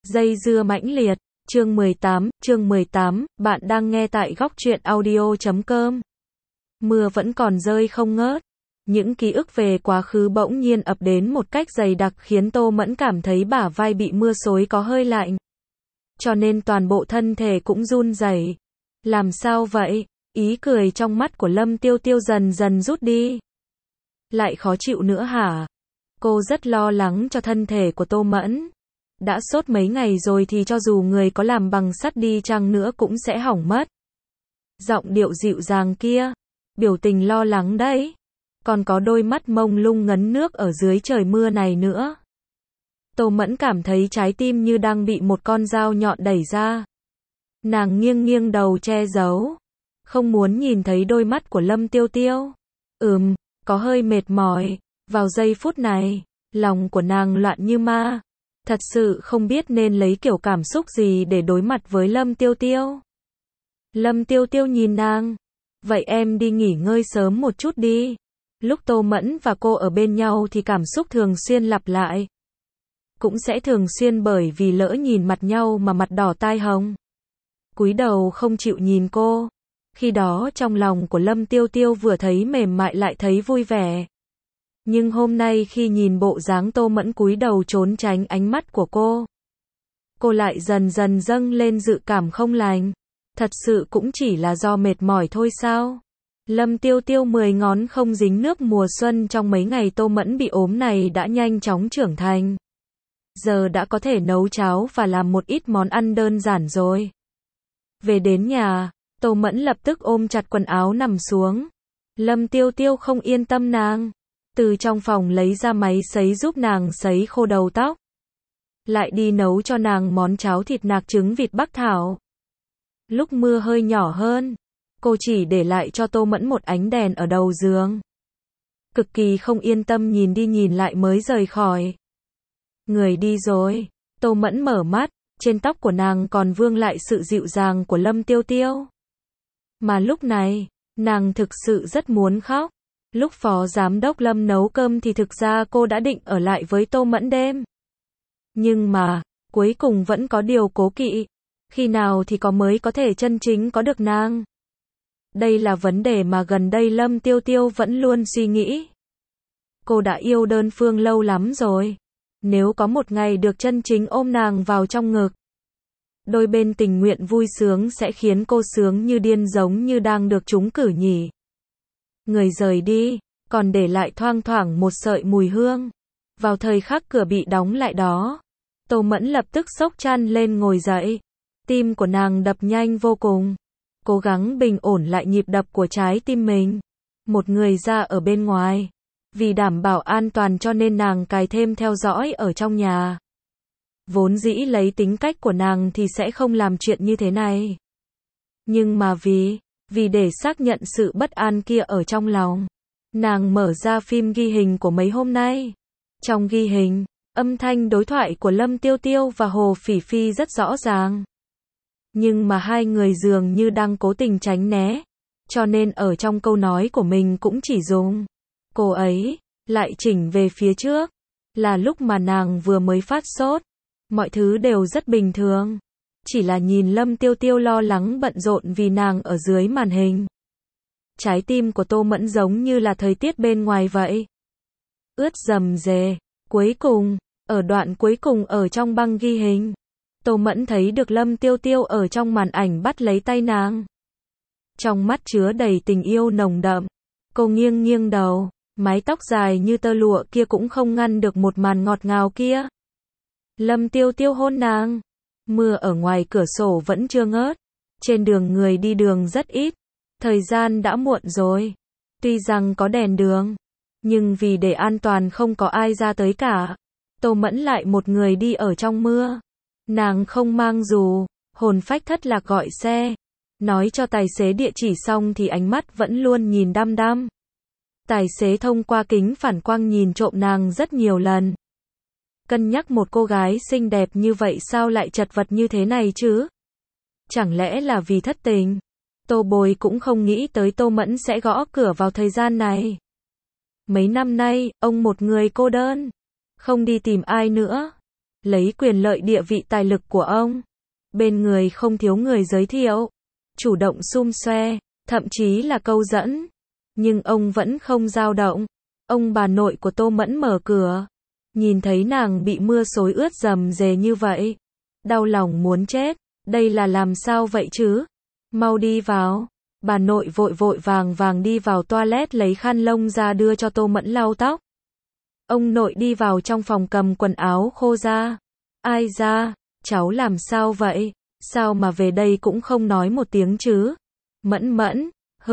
Dây dưa mãnh liệt, chương 18, bạn đang nghe tại góc truyện audio.com. Mưa vẫn còn rơi không ngớt. Những ký ức về quá khứ bỗng nhiên ập đến một cách dày đặc khiến Tô Mẫn cảm thấy bả vai bị mưa xối có hơi lạnh. Cho nên toàn bộ thân thể cũng run rẩy. Làm sao vậy? Ý cười trong mắt của Lâm Tiêu Tiêu dần dần rút đi. Lại khó chịu nữa hả? Cô rất lo lắng cho thân thể của Tô Mẫn. Đã sốt mấy ngày rồi thì cho dù người có làm bằng sắt đi chăng nữa cũng sẽ hỏng mất. Giọng điệu dịu dàng kia, biểu tình lo lắng đấy. Còn có đôi mắt mông lung ngấn nước ở dưới trời mưa này nữa. Tô Mẫn cảm thấy trái tim như đang bị một con dao nhọn đẩy ra. Nàng nghiêng nghiêng đầu che giấu, không muốn nhìn thấy đôi mắt của Lâm Tiêu Tiêu. Có hơi mệt mỏi. Vào giây phút này, lòng của nàng loạn như ma. Thật sự không biết nên lấy kiểu cảm xúc gì để đối mặt với Lâm Tiêu Tiêu. Lâm Tiêu Tiêu nhìn nàng. Vậy em đi nghỉ ngơi sớm một chút đi. Lúc Tô Mẫn và cô ở bên nhau thì cảm xúc thường xuyên lặp lại. Cũng sẽ thường xuyên bởi vì lỡ nhìn mặt nhau mà mặt đỏ tai hồng. Cúi đầu không chịu nhìn cô. Khi đó trong lòng của Lâm Tiêu Tiêu vừa thấy mềm mại lại thấy vui vẻ. Nhưng hôm nay khi nhìn bộ dáng Tô Mẫn cúi đầu trốn tránh ánh mắt của cô lại dần dần dâng lên dự cảm không lành. Thật sự cũng chỉ là do mệt mỏi thôi sao? Lâm Tiêu Tiêu 10 ngón không dính nước mùa xuân trong mấy ngày Tô Mẫn bị ốm này đã nhanh chóng trưởng thành. Giờ đã có thể nấu cháo và làm một ít món ăn đơn giản rồi. Về đến nhà, Tô Mẫn lập tức ôm chặt quần áo nằm xuống. Lâm Tiêu Tiêu không yên tâm nàng. Từ trong phòng lấy ra máy sấy giúp nàng sấy khô đầu tóc. Lại đi nấu cho nàng món cháo thịt nạc trứng vịt bắc thảo. Lúc mưa hơi nhỏ hơn, cô chỉ để lại cho Tô Mẫn một ánh đèn ở đầu giường. Cực kỳ không yên tâm nhìn đi nhìn lại mới rời khỏi. Người đi rồi, Tô Mẫn mở mắt, trên tóc của nàng còn vương lại sự dịu dàng của Lâm Tiêu Tiêu. Mà lúc này, nàng thực sự rất muốn khóc. Lúc phó giám đốc Lâm nấu cơm thì thực ra cô đã định ở lại với Tô Mẫn đêm. Nhưng mà, cuối cùng vẫn có điều cố kỵ. Khi nào thì mới có thể chân chính có được nàng? Đây là vấn đề mà gần đây Lâm Tiêu Tiêu vẫn luôn suy nghĩ. Cô đã yêu đơn phương lâu lắm rồi. Nếu có một ngày được chân chính ôm nàng vào trong ngực, đôi bên tình nguyện vui sướng sẽ khiến cô sướng như điên giống như đang được trúng cử nhỉ. Người rời đi, còn để lại thoang thoảng một sợi mùi hương. Vào thời khắc cửa bị đóng lại đó, Tô Mẫn lập tức xốc chăn lên ngồi dậy. Tim của nàng đập nhanh vô cùng. Cố gắng bình ổn lại nhịp đập của trái tim mình. Một người ra ở bên ngoài. Vì đảm bảo an toàn cho nên nàng cài thêm theo dõi ở trong nhà. Vốn dĩ lấy tính cách của nàng thì sẽ không làm chuyện như thế này. Nhưng mà vì để xác nhận sự bất an kia ở trong lòng, nàng mở ra phim ghi hình của mấy hôm nay. Trong ghi hình, âm thanh đối thoại của Lâm Tiêu Tiêu và Hồ Phỉ Phi rất rõ ràng. Nhưng mà hai người dường như đang cố tình tránh né, cho nên ở trong câu nói của mình cũng chỉ dùng cô ấy lại chỉnh về phía trước. Là lúc mà nàng vừa mới phát sốt, mọi thứ đều rất bình thường. Chỉ là nhìn Lâm Tiêu Tiêu lo lắng bận rộn vì nàng ở dưới màn hình. Trái tim của Tô Mẫn giống như là thời tiết bên ngoài vậy. Ướt rầm rề. Cuối cùng, ở đoạn cuối cùng ở trong băng ghi hình, Tô Mẫn thấy được Lâm Tiêu Tiêu ở trong màn ảnh bắt lấy tay nàng. Trong mắt chứa đầy tình yêu nồng đậm. Cô nghiêng nghiêng đầu, mái tóc dài như tơ lụa kia cũng không ngăn được một màn ngọt ngào kia. Lâm Tiêu Tiêu hôn nàng. Mưa ở ngoài cửa sổ vẫn chưa ngớt. Trên đường người đi đường rất ít. Thời gian đã muộn rồi. Tuy rằng có đèn đường, nhưng vì để an toàn không có ai ra tới cả. Tô Mẫn lại một người đi ở trong mưa. Nàng không mang dù, hồn phách thất lạc gọi xe. Nói cho tài xế địa chỉ xong thì ánh mắt vẫn luôn nhìn đăm đăm. Tài xế thông qua kính phản quang nhìn trộm nàng rất nhiều lần. Cân nhắc một cô gái xinh đẹp như vậy sao lại chật vật như thế này chứ? Chẳng lẽ là vì thất tình? Tô Bồi cũng không nghĩ tới Tô Mẫn sẽ gõ cửa vào thời gian này. Mấy năm nay, ông một người cô đơn, không đi tìm ai nữa. lấy quyền lợi địa vị tài lực của ông. Bên người không thiếu người giới thiệu, chủ động xum xoe, thậm chí là câu dẫn. Nhưng ông vẫn không dao động. Ông bà nội của Tô Mẫn mở cửa, nhìn thấy nàng bị mưa xối ướt rầm rề như vậy. Đau lòng muốn chết, đây là làm sao vậy chứ? Mau đi vào. Bà nội vội vội vàng vàng đi vào toilet lấy khăn lông ra đưa cho Tô Mẫn lau tóc. Ông nội đi vào trong phòng cầm quần áo khô ra. Ai ra, cháu làm sao vậy? Sao mà về đây cũng không nói một tiếng chứ? Mẫn Mẫn,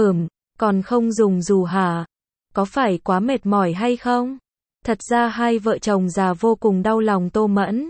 còn không dùng dù hả? Có phải quá mệt mỏi hay không? Thật ra hai vợ chồng già vô cùng đau lòng Tô Mẫn.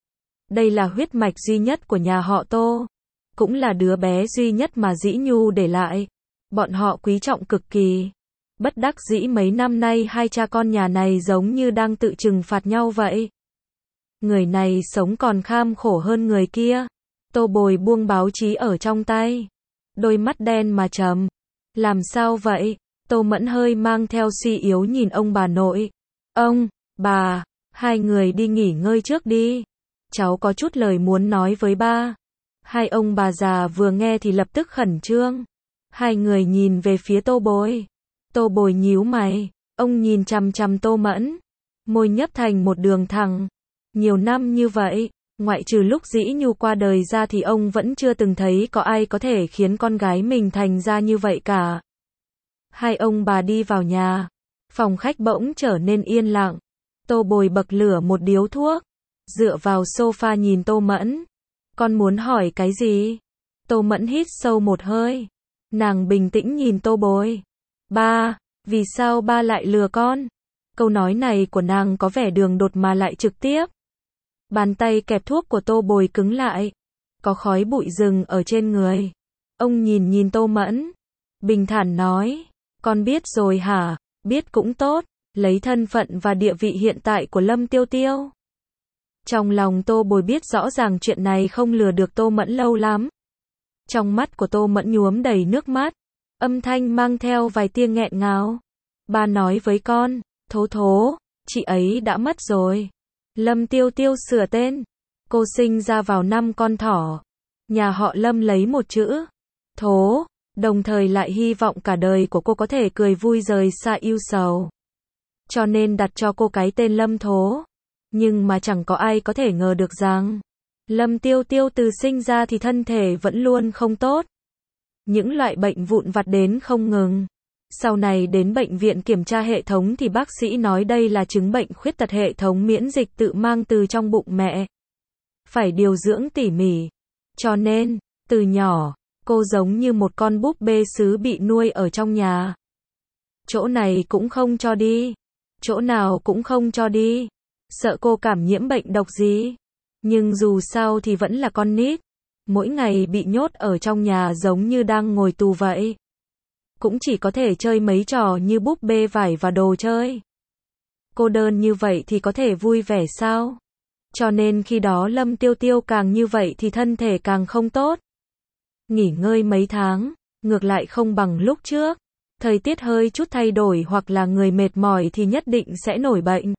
Đây là huyết mạch duy nhất của nhà họ Tô. Cũng là đứa bé duy nhất mà Dĩ Nhu để lại. Bọn họ quý trọng cực kỳ. Bất đắc dĩ mấy năm nay hai cha con nhà này giống như đang tự trừng phạt nhau vậy. Người này sống còn kham khổ hơn người kia. Tô Bồi buông báo chí ở trong tay. Đôi mắt đen mà trầm. Làm sao vậy? Tô Mẫn hơi mang theo suy yếu nhìn ông bà nội. Ông, bà, hai người đi nghỉ ngơi trước đi. Cháu có chút lời muốn nói với ba. Hai ông bà già vừa nghe thì lập tức khẩn trương. Hai người nhìn về phía Tô Bồi. Tô Bồi nhíu mày. Ông nhìn chằm chằm Tô Mẫn. Môi nhấp thành một đường thẳng. Nhiều năm như vậy, ngoại trừ lúc Dĩ Nhu qua đời ra thì ông vẫn chưa từng thấy có ai có thể khiến con gái mình thành ra như vậy cả. Hai ông bà đi vào nhà. Phòng khách bỗng trở nên yên lặng. Tô Bồi bật lửa một điếu thuốc. Dựa vào sofa nhìn Tô Mẫn. Con muốn hỏi cái gì? Tô Mẫn hít sâu một hơi. Nàng bình tĩnh nhìn Tô Bồi. Ba, vì sao ba lại lừa con? Câu nói này của nàng có vẻ đường đột mà lại trực tiếp. Bàn tay kẹp thuốc của Tô Bồi cứng lại. Có khói bụi rừng ở trên người. Ông nhìn Tô Mẫn. Bình thản nói. Con biết rồi hả? Biết cũng tốt. Lấy thân phận và địa vị hiện tại của Lâm Tiêu Tiêu. Trong lòng Tô Bồi biết rõ ràng chuyện này không lừa được Tô Mẫn lâu lắm. Trong mắt của Tô Mẫn nhuốm đầy nước mắt. Âm thanh mang theo vài tia nghẹn ngào. Ba nói với con, Thố, chị ấy đã mất rồi. Lâm Tiêu Tiêu sửa tên. Cô sinh ra vào năm con thỏ. Nhà họ Lâm lấy một chữ, Thố, đồng thời lại hy vọng cả đời của cô có thể cười vui rời xa ưu sầu. Cho nên đặt cho cô cái tên Lâm Thố. Nhưng mà chẳng có ai có thể ngờ được rằng Lâm Tiêu Tiêu từ sinh ra thì thân thể vẫn luôn không tốt. Những loại bệnh vụn vặt đến không ngừng. Sau này đến bệnh viện kiểm tra hệ thống thì bác sĩ nói đây là chứng bệnh khuyết tật hệ thống miễn dịch tự mang từ trong bụng mẹ. Phải điều dưỡng tỉ mỉ. Cho nên, từ nhỏ, cô giống như một con búp bê sứ bị nuôi ở trong nhà. Chỗ này cũng không cho đi. Chỗ nào cũng không cho đi. Sợ cô cảm nhiễm bệnh độc gì. Nhưng dù sao thì vẫn là con nít. Mỗi ngày bị nhốt ở trong nhà giống như đang ngồi tù vậy. Cũng chỉ có thể chơi mấy trò như búp bê vải và đồ chơi. Cô đơn như vậy thì có thể vui vẻ sao? Cho nên khi đó Lâm Tiêu Tiêu càng như vậy thì thân thể càng không tốt. Nghỉ ngơi mấy tháng, ngược lại không bằng lúc trước. Thời tiết hơi chút thay đổi hoặc là người mệt mỏi thì nhất định sẽ nổi bệnh.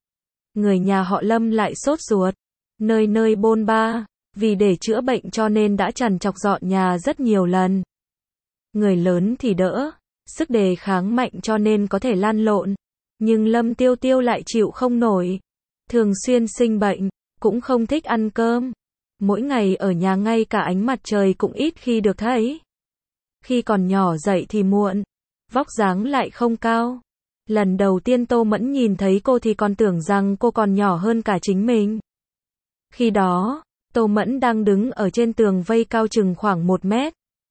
Người nhà họ Lâm lại sốt ruột, nơi nơi bôn ba, vì để chữa bệnh cho nên đã trằn trọc dọn nhà rất nhiều lần. Người lớn thì đỡ, sức đề kháng mạnh cho nên có thể lăn lộn, nhưng Lâm Tiêu Tiêu lại chịu không nổi, thường xuyên sinh bệnh, cũng không thích ăn cơm. Mỗi ngày ở nhà ngay cả ánh mặt trời cũng ít khi được thấy. Khi còn nhỏ dậy thì muộn, vóc dáng lại không cao. Lần đầu tiên Tô Mẫn nhìn thấy cô thì còn tưởng rằng cô còn nhỏ hơn cả chính mình. Khi đó, Tô Mẫn đang đứng ở trên tường vây cao chừng khoảng 1 mét.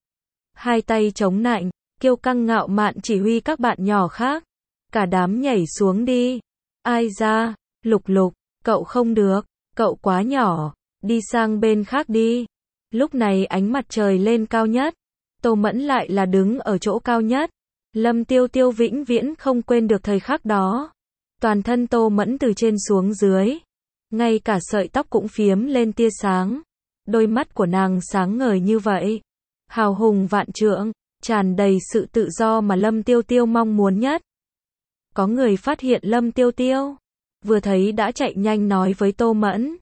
Hai tay chống nạnh, kiêu căng ngạo mạn chỉ huy các bạn nhỏ khác. Cả đám nhảy xuống đi. Ai ra, Lục Lục, cậu không được, cậu quá nhỏ, đi sang bên khác đi. Lúc này ánh mặt trời lên cao nhất. Tô Mẫn lại là đứng ở chỗ cao nhất. Lâm Tiêu Tiêu vĩnh viễn không quên được thời khắc đó. Toàn thân Tô Mẫn từ trên xuống dưới. Ngay cả sợi tóc cũng phiếm lên tia sáng. Đôi mắt của nàng sáng ngời như vậy. Hào hùng vạn trượng, tràn đầy sự tự do mà Lâm Tiêu Tiêu mong muốn nhất. Có người phát hiện Lâm Tiêu Tiêu. Vừa thấy đã chạy nhanh nói với Tô Mẫn.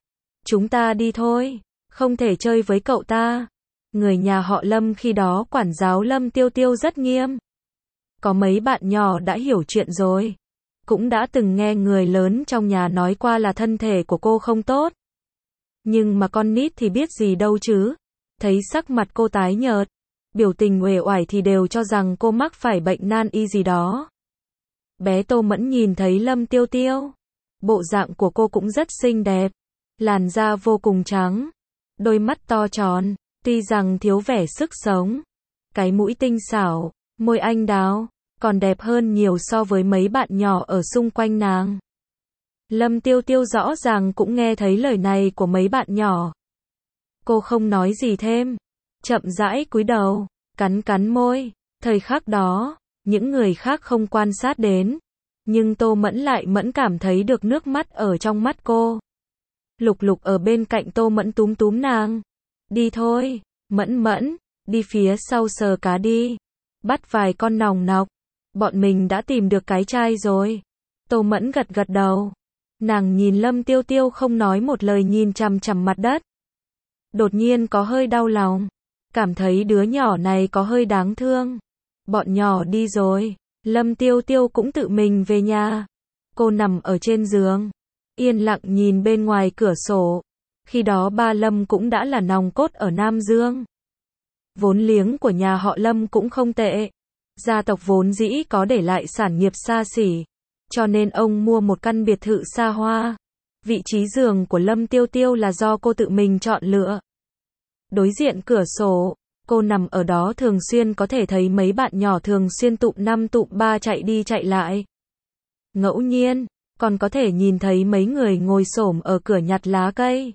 chúng ta đi thôi, không thể chơi với cậu ta. Người nhà họ Lâm khi đó quản giáo Lâm Tiêu Tiêu rất nghiêm. Có mấy bạn nhỏ đã hiểu chuyện rồi. Cũng đã từng nghe người lớn trong nhà nói qua là thân thể của cô không tốt. Nhưng mà con nít thì biết gì đâu chứ. Thấy sắc mặt cô tái nhợt, biểu tình uể oải thì đều cho rằng cô mắc phải bệnh nan y gì đó. Bé Tô Mẫn nhìn thấy Lâm Tiêu Tiêu. Bộ dạng của cô cũng rất xinh đẹp. Làn da vô cùng trắng. Đôi mắt to tròn, tuy rằng thiếu vẻ sức sống. Cái mũi tinh xảo, môi anh đào, còn đẹp hơn nhiều so với mấy bạn nhỏ ở xung quanh nàng. Lâm Tiêu Tiêu rõ ràng cũng nghe thấy lời này của mấy bạn nhỏ. Cô không nói gì thêm, chậm rãi cúi đầu, cắn cắn môi. Thời khắc đó, những người khác không quan sát đến, nhưng Tô Mẫn lại mẫn cảm thấy được nước mắt ở trong mắt cô. Lục Lục ở bên cạnh Tô Mẫn túm túm nàng. Đi thôi, Mẫn Mẫn, đi phía sau sờ cá đi. Bắt vài con nòng nọc. Bọn mình đã tìm được cái chai rồi. Tô Mẫn gật gật đầu. Nàng nhìn Lâm Tiêu Tiêu không nói một lời nhìn chằm chằm mặt đất. Đột nhiên có hơi đau lòng. Cảm thấy đứa nhỏ này có hơi đáng thương. Bọn nhỏ đi rồi. Lâm Tiêu Tiêu cũng tự mình về nhà. Cô nằm ở trên giường, yên lặng nhìn bên ngoài cửa sổ. Khi đó ba Lâm cũng đã là nòng cốt ở Nam Dương. Vốn liếng của nhà họ Lâm cũng không tệ. Gia tộc vốn dĩ có để lại sản nghiệp xa xỉ, cho nên ông mua một căn biệt thự xa hoa. Vị trí giường của Lâm Tiêu Tiêu là do cô tự mình chọn lựa. Đối diện cửa sổ, cô nằm ở đó thường xuyên có thể thấy mấy bạn nhỏ thường xuyên tụm năm tụm ba chạy đi chạy lại. Ngẫu nhiên, còn có thể nhìn thấy mấy người ngồi xổm ở cửa nhặt lá cây.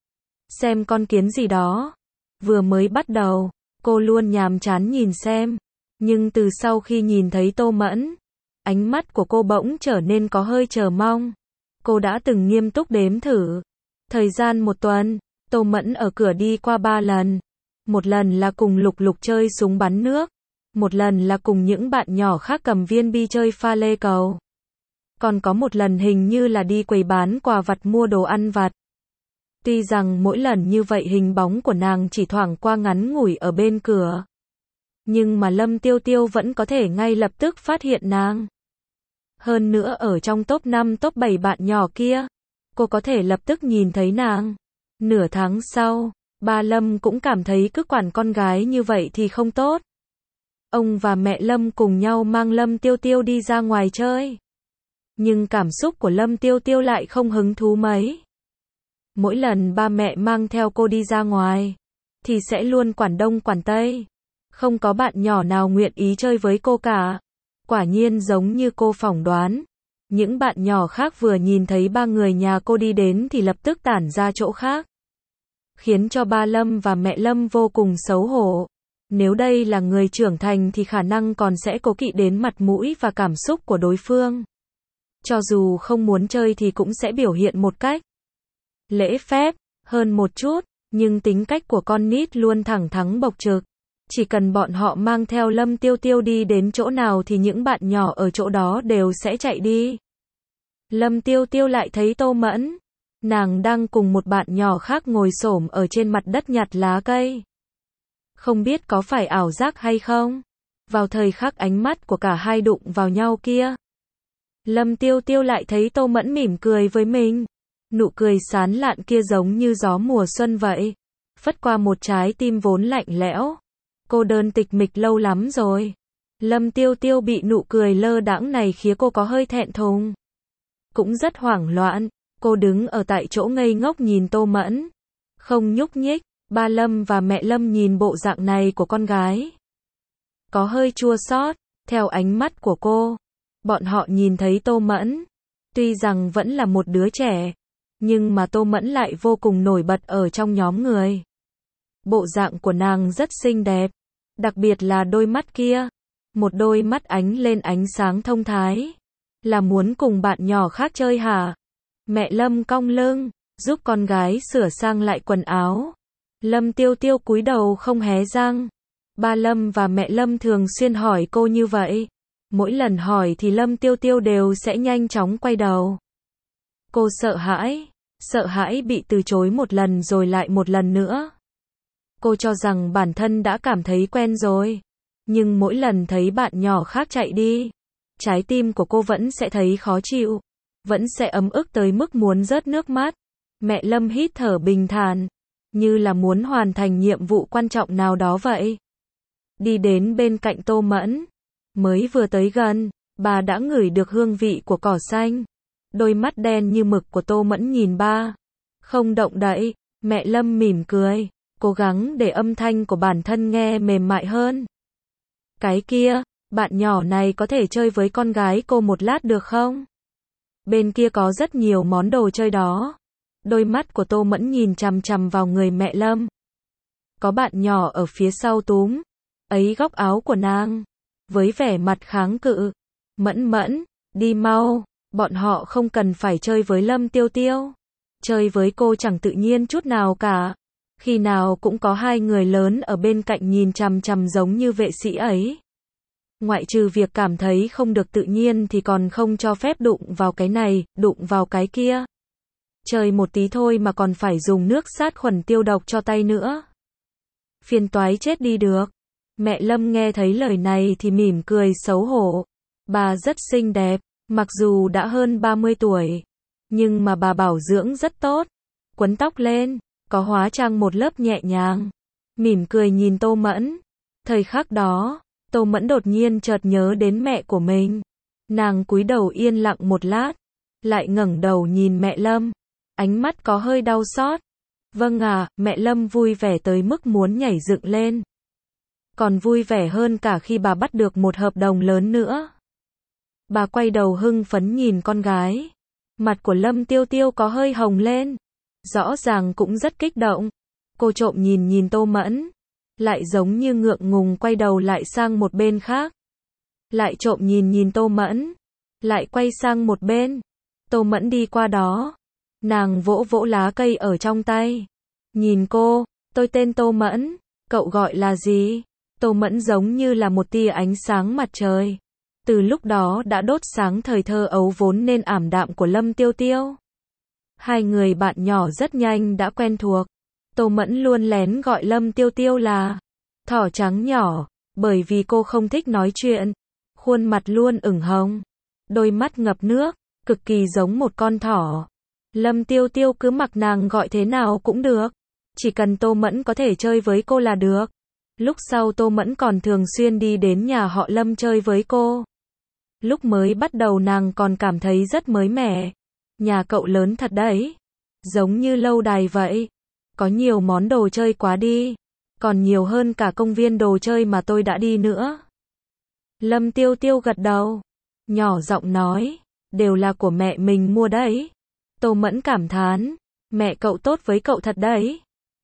Xem con kiến gì đó. Vừa mới bắt đầu, cô luôn nhàm chán nhìn xem. Nhưng từ sau khi nhìn thấy Tô Mẫn, ánh mắt của cô bỗng trở nên có hơi chờ mong. Cô đã từng nghiêm túc đếm thử. Thời gian một tuần, Tô Mẫn ở cửa đi qua 3 lần. Một lần là cùng Lục Lục chơi súng bắn nước. Một lần là cùng những bạn nhỏ khác cầm viên bi chơi pha lê cầu. Còn có một lần hình như là đi quầy bán quà vặt mua đồ ăn vặt. Tuy rằng mỗi lần như vậy hình bóng của nàng chỉ thoảng qua ngắn ngủi ở bên cửa. Nhưng mà Lâm Tiêu Tiêu vẫn có thể ngay lập tức phát hiện nàng. Hơn nữa ở trong top 5 top 7 bạn nhỏ kia, cô có thể lập tức nhìn thấy nàng. Nửa tháng sau, ba Lâm cũng cảm thấy cứ quản con gái như vậy thì không tốt. Ông và mẹ Lâm cùng nhau mang Lâm Tiêu Tiêu đi ra ngoài chơi. Nhưng cảm xúc của Lâm Tiêu Tiêu lại không hứng thú mấy. Mỗi lần ba mẹ mang theo cô đi ra ngoài, thì sẽ luôn quản đông quản tây. Không có bạn nhỏ nào nguyện ý chơi với cô cả. Quả nhiên giống như cô phỏng đoán. Những bạn nhỏ khác vừa nhìn thấy ba người nhà cô đi đến thì lập tức tản ra chỗ khác. Khiến cho ba Lâm và mẹ Lâm vô cùng xấu hổ. Nếu đây là người trưởng thành thì khả năng còn sẽ cố kỵ đến mặt mũi và cảm xúc của đối phương. Cho dù không muốn chơi thì cũng sẽ biểu hiện một cách lễ phép hơn một chút, nhưng tính cách của con nít luôn thẳng thắn bộc trực. Chỉ cần bọn họ mang theo Lâm Tiêu Tiêu đi đến chỗ nào thì những bạn nhỏ ở chỗ đó đều sẽ chạy đi. Lâm Tiêu Tiêu lại thấy Tô Mẫn. Nàng đang cùng một bạn nhỏ khác ngồi xổm ở trên mặt đất nhặt lá cây. Không biết có phải ảo giác hay không? Vào thời khắc ánh mắt của cả hai đụng vào nhau kia, Lâm Tiêu Tiêu lại thấy Tô Mẫn mỉm cười với mình. Nụ cười sán lạn kia giống như gió mùa xuân vậy. Phất qua một trái tim vốn lạnh lẽo. Cô đơn tịch mịch lâu lắm rồi. Lâm Tiêu Tiêu bị nụ cười lơ đãng này khiến cô có hơi thẹn thùng. Cũng rất hoảng loạn. Cô đứng ở tại chỗ ngây ngốc nhìn Tô Mẫn. Không nhúc nhích. Ba Lâm và mẹ Lâm nhìn bộ dạng này của con gái. Có hơi chua xót. Theo ánh mắt của cô, bọn họ nhìn thấy Tô Mẫn. Tuy rằng vẫn là một đứa trẻ, nhưng mà Tô Mẫn lại vô cùng nổi bật ở trong nhóm người. Bộ dạng của nàng rất xinh đẹp. Đặc biệt là đôi mắt kia. Một đôi mắt ánh lên ánh sáng thông thái. Là muốn cùng bạn nhỏ khác chơi hả? Mẹ Lâm cong lưng, giúp con gái sửa sang lại quần áo. Lâm Tiêu Tiêu cúi đầu không hé răng. Ba Lâm và mẹ Lâm thường xuyên hỏi cô như vậy. Mỗi lần hỏi thì Lâm Tiêu Tiêu đều sẽ nhanh chóng quay đầu. Cô sợ hãi, sợ hãi bị từ chối một lần rồi lại một lần nữa. Cô cho rằng bản thân đã cảm thấy quen rồi. Nhưng mỗi lần thấy bạn nhỏ khác chạy đi, trái tim của cô vẫn sẽ thấy khó chịu, vẫn sẽ ấm ức tới mức muốn rớt nước mắt. Mẹ Lâm hít thở bình thản, như là muốn hoàn thành nhiệm vụ quan trọng nào đó vậy. Đi đến bên cạnh Tô Mẫn, mới vừa tới gần, bà đã ngửi được hương vị của cỏ xanh. Đôi mắt đen như mực của Tô Mẫn nhìn ba, không động đậy. Mẹ Lâm mỉm cười, cố gắng để âm thanh của bản thân nghe mềm mại hơn. Cái kia, bạn nhỏ này có thể chơi với con gái cô một lát được không? Bên kia có rất nhiều món đồ chơi đó. Đôi mắt của Tô Mẫn nhìn chằm chằm vào người mẹ Lâm. Có bạn nhỏ ở phía sau túm ấy góc áo của nàng, với vẻ mặt kháng cự. Mẫn Mẫn, đi mau, bọn họ không cần phải chơi với Lâm Tiêu Tiêu. Chơi với cô chẳng tự nhiên chút nào cả. Khi nào cũng có hai người lớn ở bên cạnh nhìn chằm chằm giống như vệ sĩ ấy. Ngoại trừ việc cảm thấy không được tự nhiên thì còn không cho phép đụng vào cái này, đụng vào cái kia. Chơi một tí thôi mà còn phải dùng nước sát khuẩn tiêu độc cho tay nữa. Phiền toái chết đi được. Mẹ Lâm nghe thấy lời này thì mỉm cười xấu hổ. Bà rất xinh đẹp, mặc dù đã hơn 30 tuổi. Nhưng mà bà bảo dưỡng rất tốt. Quấn tóc lên, có hóa trang một lớp nhẹ nhàng. Mỉm cười nhìn Tô Mẫn. Thời khắc đó, Tô Mẫn đột nhiên chợt nhớ đến mẹ của mình. Nàng cúi đầu yên lặng một lát, lại ngẩng đầu nhìn mẹ Lâm. Ánh mắt có hơi đau xót. Vâng à, mẹ Lâm vui vẻ tới mức muốn nhảy dựng lên. Còn vui vẻ hơn cả khi bà bắt được một hợp đồng lớn nữa. Bà quay đầu hưng phấn nhìn con gái. Mặt của Lâm Tiêu Tiêu có hơi hồng lên. Rõ ràng cũng rất kích động. Cô trộm nhìn Tô Mẫn. Lại giống như ngượng ngùng quay đầu lại sang một bên khác. Lại trộm nhìn Tô Mẫn. Lại quay sang một bên. Tô Mẫn đi qua đó. Nàng vỗ vỗ lá cây ở trong tay. Nhìn cô, tôi tên Tô Mẫn, cậu gọi là gì? Tô Mẫn giống như là một tia ánh sáng mặt trời. Từ lúc đó đã đốt sáng thời thơ ấu vốn nên ảm đạm của Lâm Tiêu Tiêu. Hai người bạn nhỏ rất nhanh đã quen thuộc. Tô Mẫn luôn lén gọi Lâm Tiêu Tiêu là thỏ trắng nhỏ, bởi vì cô không thích nói chuyện. Khuôn mặt luôn ửng hồng, đôi mắt ngập nước, cực kỳ giống một con thỏ. Lâm Tiêu Tiêu cứ mặc nàng gọi thế nào cũng được. Chỉ cần Tô Mẫn có thể chơi với cô là được. Lúc sau Tô Mẫn còn thường xuyên đi đến nhà họ Lâm chơi với cô. Lúc mới bắt đầu nàng còn cảm thấy rất mới mẻ. Nhà cậu lớn thật đấy. Giống như lâu đài vậy. Có nhiều món đồ chơi quá đi. Còn nhiều hơn cả công viên đồ chơi mà tôi đã đi nữa. Lâm Tiêu Tiêu gật đầu. Nhỏ giọng nói. Đều là của mẹ mình mua đấy. Tô Mẫn cảm thán. Mẹ cậu tốt với cậu thật đấy.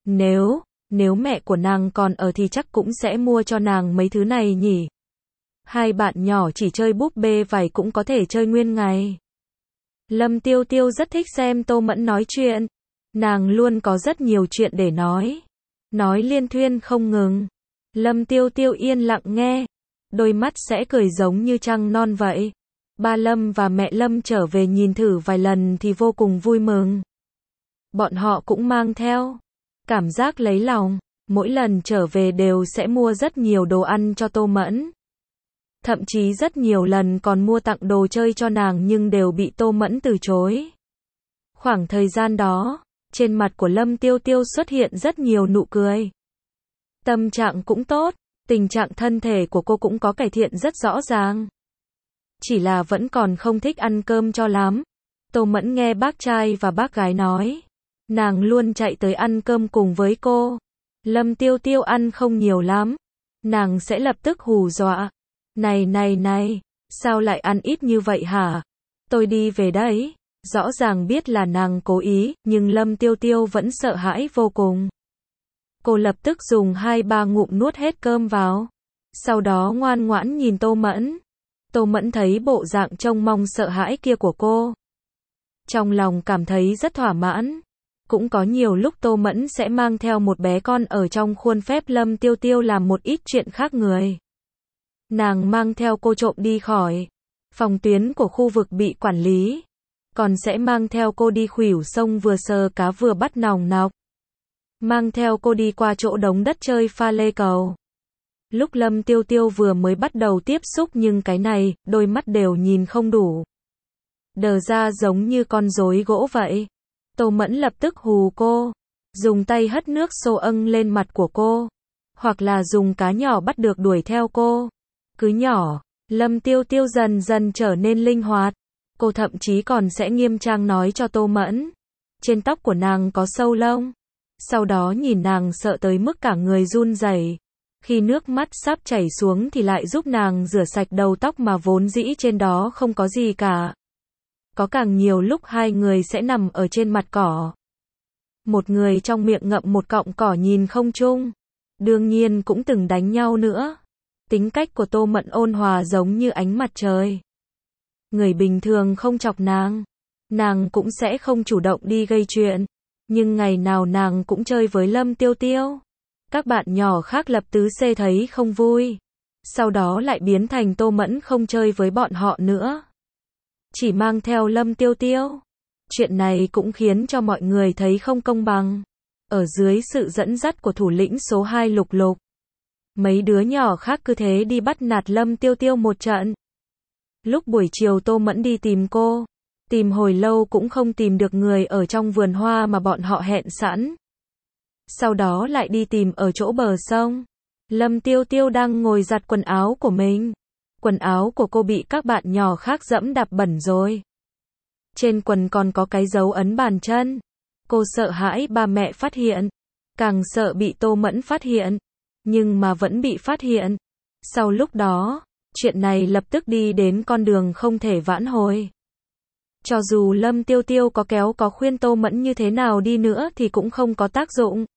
Nếu mẹ của nàng còn ở thì chắc cũng sẽ mua cho nàng mấy thứ này nhỉ. Hai bạn nhỏ chỉ chơi búp bê vải cũng có thể chơi nguyên ngày. Lâm Tiêu Tiêu rất thích xem Tô Mẫn nói chuyện. Nàng luôn có rất nhiều chuyện để nói. Nói liên thuyên không ngừng. Lâm Tiêu Tiêu yên lặng nghe. Đôi mắt sẽ cười giống như trăng non vậy. Ba Lâm và mẹ Lâm trở về nhìn thử vài lần thì vô cùng vui mừng. Bọn họ cũng mang theo cảm giác lấy lòng. Mỗi lần trở về đều sẽ mua rất nhiều đồ ăn cho Tô Mẫn. Thậm chí rất nhiều lần còn mua tặng đồ chơi cho nàng nhưng đều bị Tô Mẫn từ chối. Khoảng thời gian đó, trên mặt của Lâm Tiêu Tiêu xuất hiện rất nhiều nụ cười. Tâm trạng cũng tốt, tình trạng thân thể của cô cũng có cải thiện rất rõ ràng. Chỉ là vẫn còn không thích ăn cơm cho lắm. Tô Mẫn nghe bác trai và bác gái nói. Nàng luôn chạy tới ăn cơm cùng với cô. Lâm Tiêu Tiêu ăn không nhiều lắm. Nàng sẽ lập tức hù dọa. Này, sao lại ăn ít như vậy hả? Tôi đi về đấy. Rõ ràng biết là nàng cố ý, nhưng Lâm Tiêu Tiêu vẫn sợ hãi vô cùng. Cô lập tức dùng 2-3 ngụm nuốt hết cơm vào. Sau đó ngoan ngoãn nhìn Tô Mẫn. Tô Mẫn thấy bộ dạng trông mong sợ hãi kia của cô. Trong lòng cảm thấy rất thỏa mãn. Cũng có nhiều lúc Tô Mẫn sẽ mang theo một bé con ở trong khuôn phép Lâm Tiêu Tiêu làm một ít chuyện khác người. Nàng mang theo cô trộm đi khỏi phòng tuyến của khu vực bị quản lý. còn sẽ mang theo cô đi khuỷu sông vừa sờ cá vừa bắt nòng nọc. Mang theo cô đi qua chỗ đống đất chơi pha lê cầu. Lúc Lâm Tiêu Tiêu vừa mới bắt đầu tiếp xúc nhưng cái này, đôi mắt đều nhìn không đủ. Đờ ra giống như con rối gỗ vậy. Tô Mẫn lập tức hù cô, dùng tay hất nước xô âng lên mặt của cô, hoặc là dùng cá nhỏ bắt được đuổi theo cô. Cứ nhỏ, Lâm Tiêu Tiêu dần dần trở nên linh hoạt. Cô thậm chí còn sẽ nghiêm trang nói cho Tô Mẫn, trên tóc của nàng có sâu lông. Sau đó nhìn nàng sợ tới mức cả người run rẩy. Khi nước mắt sắp chảy xuống thì lại giúp nàng rửa sạch đầu tóc mà vốn dĩ trên đó không có gì cả. Có càng nhiều lúc hai người sẽ nằm ở trên mặt cỏ. Một người trong miệng ngậm một cọng cỏ nhìn không chung. Đương nhiên cũng từng đánh nhau nữa. Tính cách của Tô Mẫn ôn hòa giống như ánh mặt trời. Người bình thường không chọc nàng cũng sẽ không chủ động đi gây chuyện. Nhưng ngày nào nàng cũng chơi với Lâm Tiêu Tiêu. Các bạn nhỏ khác lập tứ xê thấy không vui. Sau đó lại biến thành Tô Mẫn không chơi với bọn họ nữa. Chỉ mang theo Lâm Tiêu Tiêu. Chuyện này cũng khiến cho mọi người thấy không công bằng. Ở dưới sự dẫn dắt của thủ lĩnh số 2 Lục Lục, mấy đứa nhỏ khác cứ thế đi bắt nạt Lâm Tiêu Tiêu một trận. Lúc buổi chiều Tô Mẫn đi tìm cô, tìm hồi lâu cũng không tìm được người ở trong vườn hoa mà bọn họ hẹn sẵn. Sau đó lại đi tìm ở chỗ bờ sông. Lâm Tiêu Tiêu đang ngồi giặt quần áo của mình. Quần áo của cô bị các bạn nhỏ khác dẫm đạp bẩn rồi. Trên quần còn có cái dấu ấn bàn chân. Cô sợ hãi ba mẹ phát hiện. Càng sợ bị Tô Mẫn phát hiện. Nhưng mà vẫn bị phát hiện. Sau lúc đó, chuyện này lập tức đi đến con đường không thể vãn hồi. Cho dù Lâm Tiêu Tiêu có kéo có khuyên Tô Mẫn như thế nào đi nữa thì cũng không có tác dụng.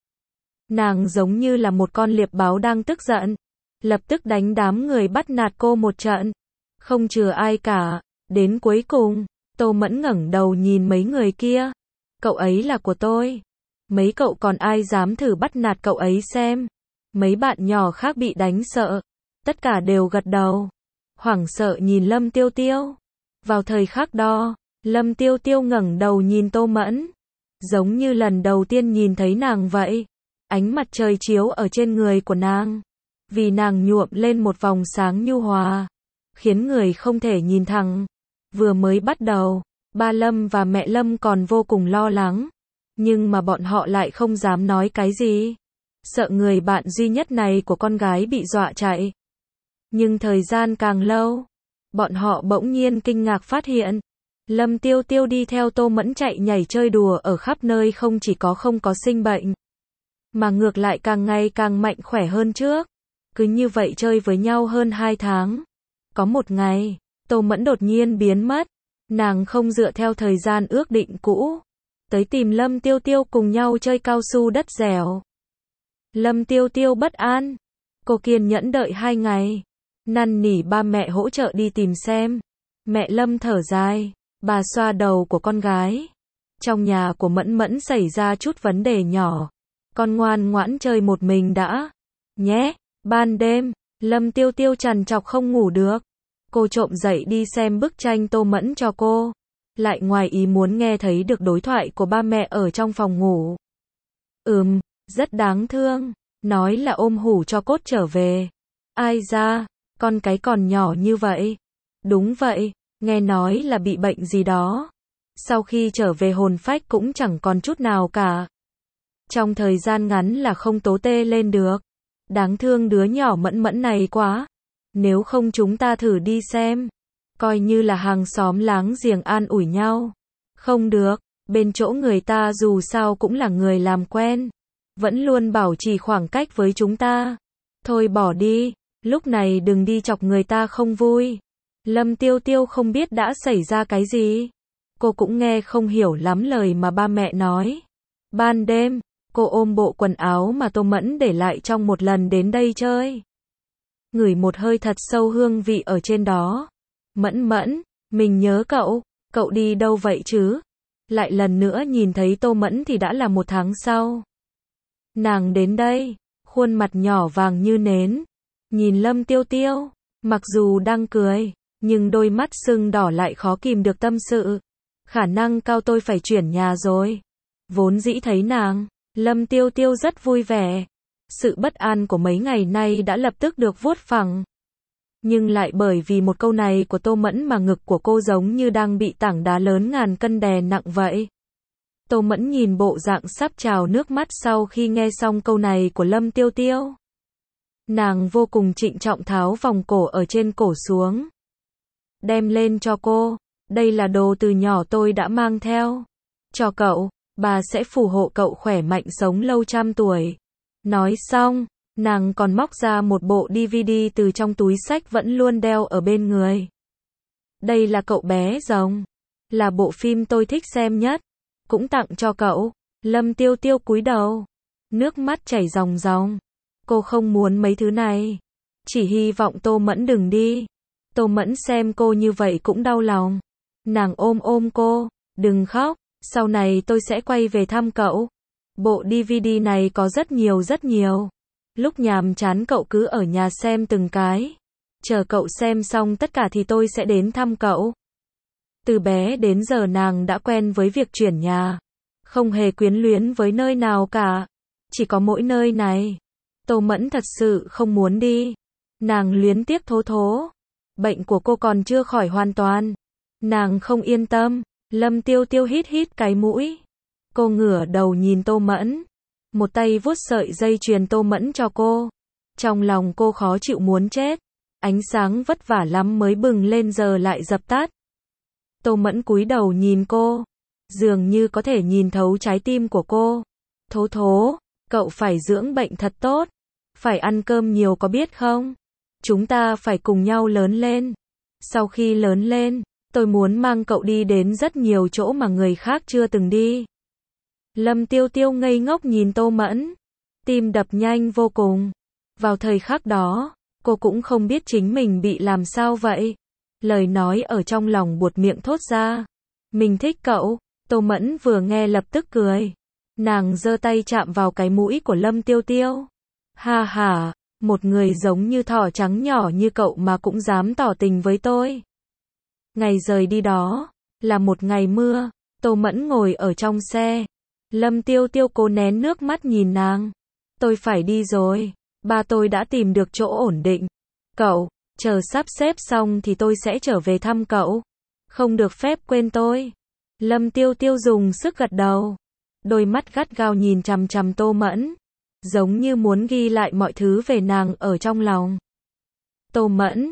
Nàng giống như là một con liệp báo đang tức giận. Lập tức đánh đám người bắt nạt cô một trận. Không chừa ai cả. Đến cuối cùng, Tô Mẫn ngẩng đầu nhìn mấy người kia. Cậu ấy là của tôi. Mấy cậu còn ai dám thử bắt nạt cậu ấy xem. Mấy bạn nhỏ khác bị đánh sợ. Tất cả đều gật đầu. Hoảng sợ nhìn Lâm Tiêu Tiêu. Vào thời khắc đó, Lâm Tiêu Tiêu ngẩng đầu nhìn Tô Mẫn. Giống như lần đầu tiên nhìn thấy nàng vậy. Ánh mặt trời chiếu ở trên người của nàng. Vì nàng nhuộm lên một vòng sáng nhu hòa. Khiến người không thể nhìn thẳng. Vừa mới bắt đầu, ba Lâm và mẹ Lâm còn vô cùng lo lắng. Nhưng mà bọn họ lại không dám nói cái gì. Sợ người bạn duy nhất này của con gái bị dọa chạy. Nhưng thời gian càng lâu, bọn họ bỗng nhiên kinh ngạc phát hiện. Lâm Tiêu Tiêu đi theo Tô Mẫn chạy nhảy chơi đùa ở khắp nơi không chỉ không có sinh bệnh. Mà ngược lại càng ngày càng mạnh khỏe hơn trước. Cứ như vậy chơi với nhau hơn 2 tháng. Có một ngày, Tô Mẫn đột nhiên biến mất. Nàng không dựa theo thời gian ước định cũ. Tới tìm Lâm Tiêu Tiêu cùng nhau chơi cao su đất dẻo. Lâm Tiêu Tiêu bất an. Cô kiên nhẫn đợi 2 ngày. Năn nỉ ba mẹ hỗ trợ đi tìm xem. Mẹ Lâm thở dài. Bà xoa đầu của con gái. Trong nhà của Mẫn Mẫn xảy ra chút vấn đề nhỏ. Con ngoan ngoãn chơi một mình đã. Nhé. Ban đêm, Lâm Tiêu Tiêu trằn trọc không ngủ được. Cô trộm dậy đi xem bức tranh Tô Mẫn cho cô. Lại ngoài ý muốn nghe thấy được đối thoại của ba mẹ ở trong phòng ngủ. Rất đáng thương. Nói là ôm hủ cho cốt trở về. Ai ra, con cái còn nhỏ như vậy. Đúng vậy, nghe nói là bị bệnh gì đó. Sau khi trở về hồn phách cũng chẳng còn chút nào cả. Trong thời gian ngắn là không tố tê lên được. Đáng thương đứa nhỏ Mẫn Mẫn này quá. Nếu không chúng ta thử đi xem. Coi như là hàng xóm láng giềng an ủi nhau. Không được, bên chỗ người ta dù sao cũng là người làm quen. Vẫn luôn bảo trì khoảng cách với chúng ta. Thôi bỏ đi, lúc này đừng đi chọc người ta không vui. Lâm Tiêu Tiêu không biết đã xảy ra cái gì. Cô cũng nghe không hiểu lắm lời mà ba mẹ nói. Ban đêm, cô ôm bộ quần áo mà Tô Mẫn để lại trong một lần đến đây chơi. Ngửi một hơi thật sâu hương vị ở trên đó. Mẫn Mẫn, mình nhớ cậu, cậu đi đâu vậy chứ? Lại lần nữa nhìn thấy Tô Mẫn thì đã là 1 tháng sau. Nàng đến đây, khuôn mặt nhỏ vàng như nến. Nhìn Lâm Tiêu Tiêu, mặc dù đang cười, nhưng đôi mắt sưng đỏ lại khó kìm được tâm sự. khả năng cao tôi phải chuyển nhà rồi. Vốn dĩ thấy nàng, Lâm Tiêu Tiêu rất vui vẻ. Sự bất an của mấy ngày nay đã lập tức được vuốt phẳng. Nhưng lại bởi vì một câu này của Tô Mẫn mà ngực của cô giống như đang bị tảng đá lớn ngàn cân đè nặng vậy. Tô Mẫn nhìn bộ dạng sắp trào nước mắt sau khi nghe xong câu này của Lâm Tiêu Tiêu. Nàng vô cùng trịnh trọng tháo vòng cổ ở trên cổ xuống. Đem lên cho cô, đây là đồ từ nhỏ tôi đã mang theo. Cho cậu, bà sẽ phù hộ cậu khỏe mạnh sống lâu trăm tuổi. Nói xong, nàng còn móc ra một bộ DVD từ trong túi xách vẫn luôn đeo ở bên người. Đây là Cậu bé rồng, là bộ phim tôi thích xem nhất, cũng tặng cho cậu. Lâm Tiêu Tiêu cúi đầu, nước mắt chảy ròng ròng. Cô không muốn mấy thứ này, chỉ hy vọng Tô Mẫn đừng đi. Tô Mẫn xem cô như vậy cũng đau lòng. Nàng ôm ôm cô, đừng khóc, sau này tôi sẽ quay về thăm cậu. Bộ DVD này có rất nhiều. Lúc nhàm chán cậu cứ ở nhà xem từng cái. Chờ cậu xem xong tất cả thì tôi sẽ đến thăm cậu. Từ bé đến giờ nàng đã quen với việc chuyển nhà. Không hề quyến luyến với nơi nào cả. Chỉ có mỗi nơi này. Tô Mẫn thật sự không muốn đi. Nàng luyến tiếc thố thố. Bệnh của cô còn chưa khỏi hoàn toàn. Nàng không yên tâm. Lâm Tiêu Tiêu hít cái mũi. Cô ngửa đầu nhìn Tô Mẫn. Một tay vuốt sợi dây chuyền Tô Mẫn cho cô. Trong lòng cô khó chịu muốn chết. Ánh sáng vất vả lắm mới bừng lên giờ lại dập tắt. Tô Mẫn cúi đầu nhìn cô. Dường như có thể nhìn thấu trái tim của cô. Thố thố, cậu phải dưỡng bệnh thật tốt. Phải ăn cơm nhiều có biết không? Chúng ta phải cùng nhau lớn lên. Sau khi lớn lên, tôi muốn mang cậu đi đến rất nhiều chỗ mà người khác chưa từng đi. Lâm Tiêu Tiêu ngây ngốc nhìn Tô Mẫn. Tim đập nhanh vô cùng. Vào thời khắc đó, cô cũng không biết chính mình bị làm sao vậy. Lời nói ở trong lòng buột miệng thốt ra. Mình thích cậu. Tô Mẫn vừa nghe lập tức cười. Nàng giơ tay chạm vào cái mũi của Lâm Tiêu Tiêu. Ha ha, một người giống như thỏ trắng nhỏ như cậu mà cũng dám tỏ tình với tôi. Ngày rời đi đó, là một ngày mưa. Tô Mẫn ngồi ở trong xe. Lâm Tiêu Tiêu cố nén nước mắt nhìn nàng. Tôi phải đi rồi. Ba tôi đã tìm được chỗ ổn định. Cậu, chờ sắp xếp xong thì tôi sẽ trở về thăm cậu. Không được phép quên tôi. Lâm Tiêu Tiêu dùng sức gật đầu. Đôi mắt gắt gao nhìn chằm chằm Tô Mẫn. Giống như muốn ghi lại mọi thứ về nàng ở trong lòng. Tô Mẫn,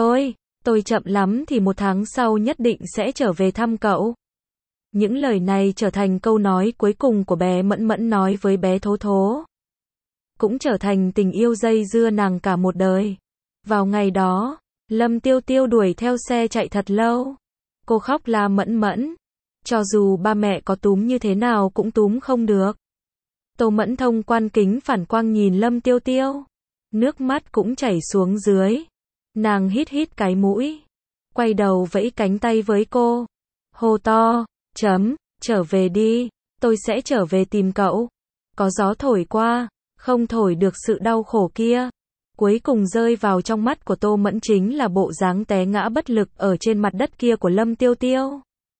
tôi chậm lắm thì 1 tháng sau nhất định sẽ trở về thăm cậu. Những lời này trở thành câu nói cuối cùng của bé Mẫn Mẫn nói với bé Thố Thố. Cũng trở thành tình yêu dây dưa nàng cả một đời. Vào ngày đó, Lâm Tiêu Tiêu đuổi theo xe chạy thật lâu. Cô khóc la Mẫn Mẫn. Cho dù ba mẹ có túm như thế nào cũng túm không được. Tô Mẫn thông quan kính phản quang nhìn Lâm Tiêu Tiêu. Nước mắt cũng chảy xuống dưới. Nàng hít cái mũi. Quay đầu vẫy cánh tay với cô. Hô to, trở về đi. Tôi sẽ trở về tìm cậu. Có gió thổi qua, không thổi được sự đau khổ kia. Cuối cùng rơi vào trong mắt của Tô Mẫn chính là bộ dáng té ngã bất lực ở trên mặt đất kia của Lâm Tiêu Tiêu.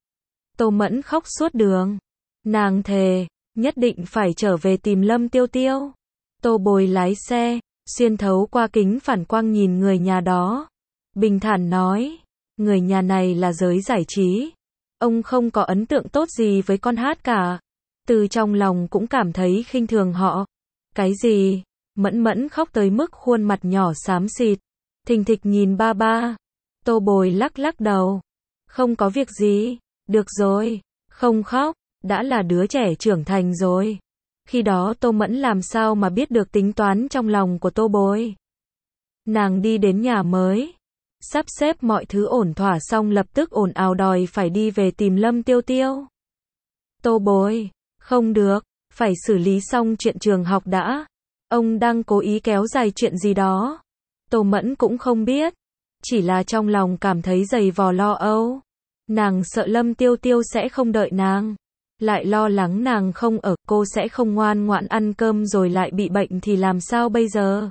Tô Mẫn khóc suốt đường. Nàng thề, nhất định phải trở về tìm Lâm Tiêu Tiêu. Tô Bồi lái xe, xuyên thấu qua kính phản quang nhìn người nhà đó. Bình thản nói, người nhà này là giới giải trí. Ông không có ấn tượng tốt gì với con hát cả. Từ trong lòng cũng cảm thấy khinh thường họ. Cái gì? Mẫn Mẫn khóc tới mức khuôn mặt nhỏ xám xịt. Thình thịch nhìn ba. Tô Bồi lắc đầu. Không có việc gì. Được rồi. Không khóc. Đã là đứa trẻ trưởng thành rồi. Khi đó Tô Mẫn làm sao mà biết được tính toán trong lòng của Tô Bồi. Nàng đi đến nhà mới. Sắp xếp mọi thứ ổn thỏa xong lập tức ồn ào đòi phải đi về tìm Lâm Tiêu Tiêu. Tô Bồi, không được, phải xử lý xong chuyện trường học đã. Ông đang cố ý kéo dài chuyện gì đó. Tô Mẫn cũng không biết. Chỉ là trong lòng cảm thấy dày vò lo âu. Nàng sợ Lâm Tiêu Tiêu sẽ không đợi nàng. Lại lo lắng nàng không ở, cô sẽ không ngoan ngoãn ăn cơm rồi lại bị bệnh thì làm sao bây giờ.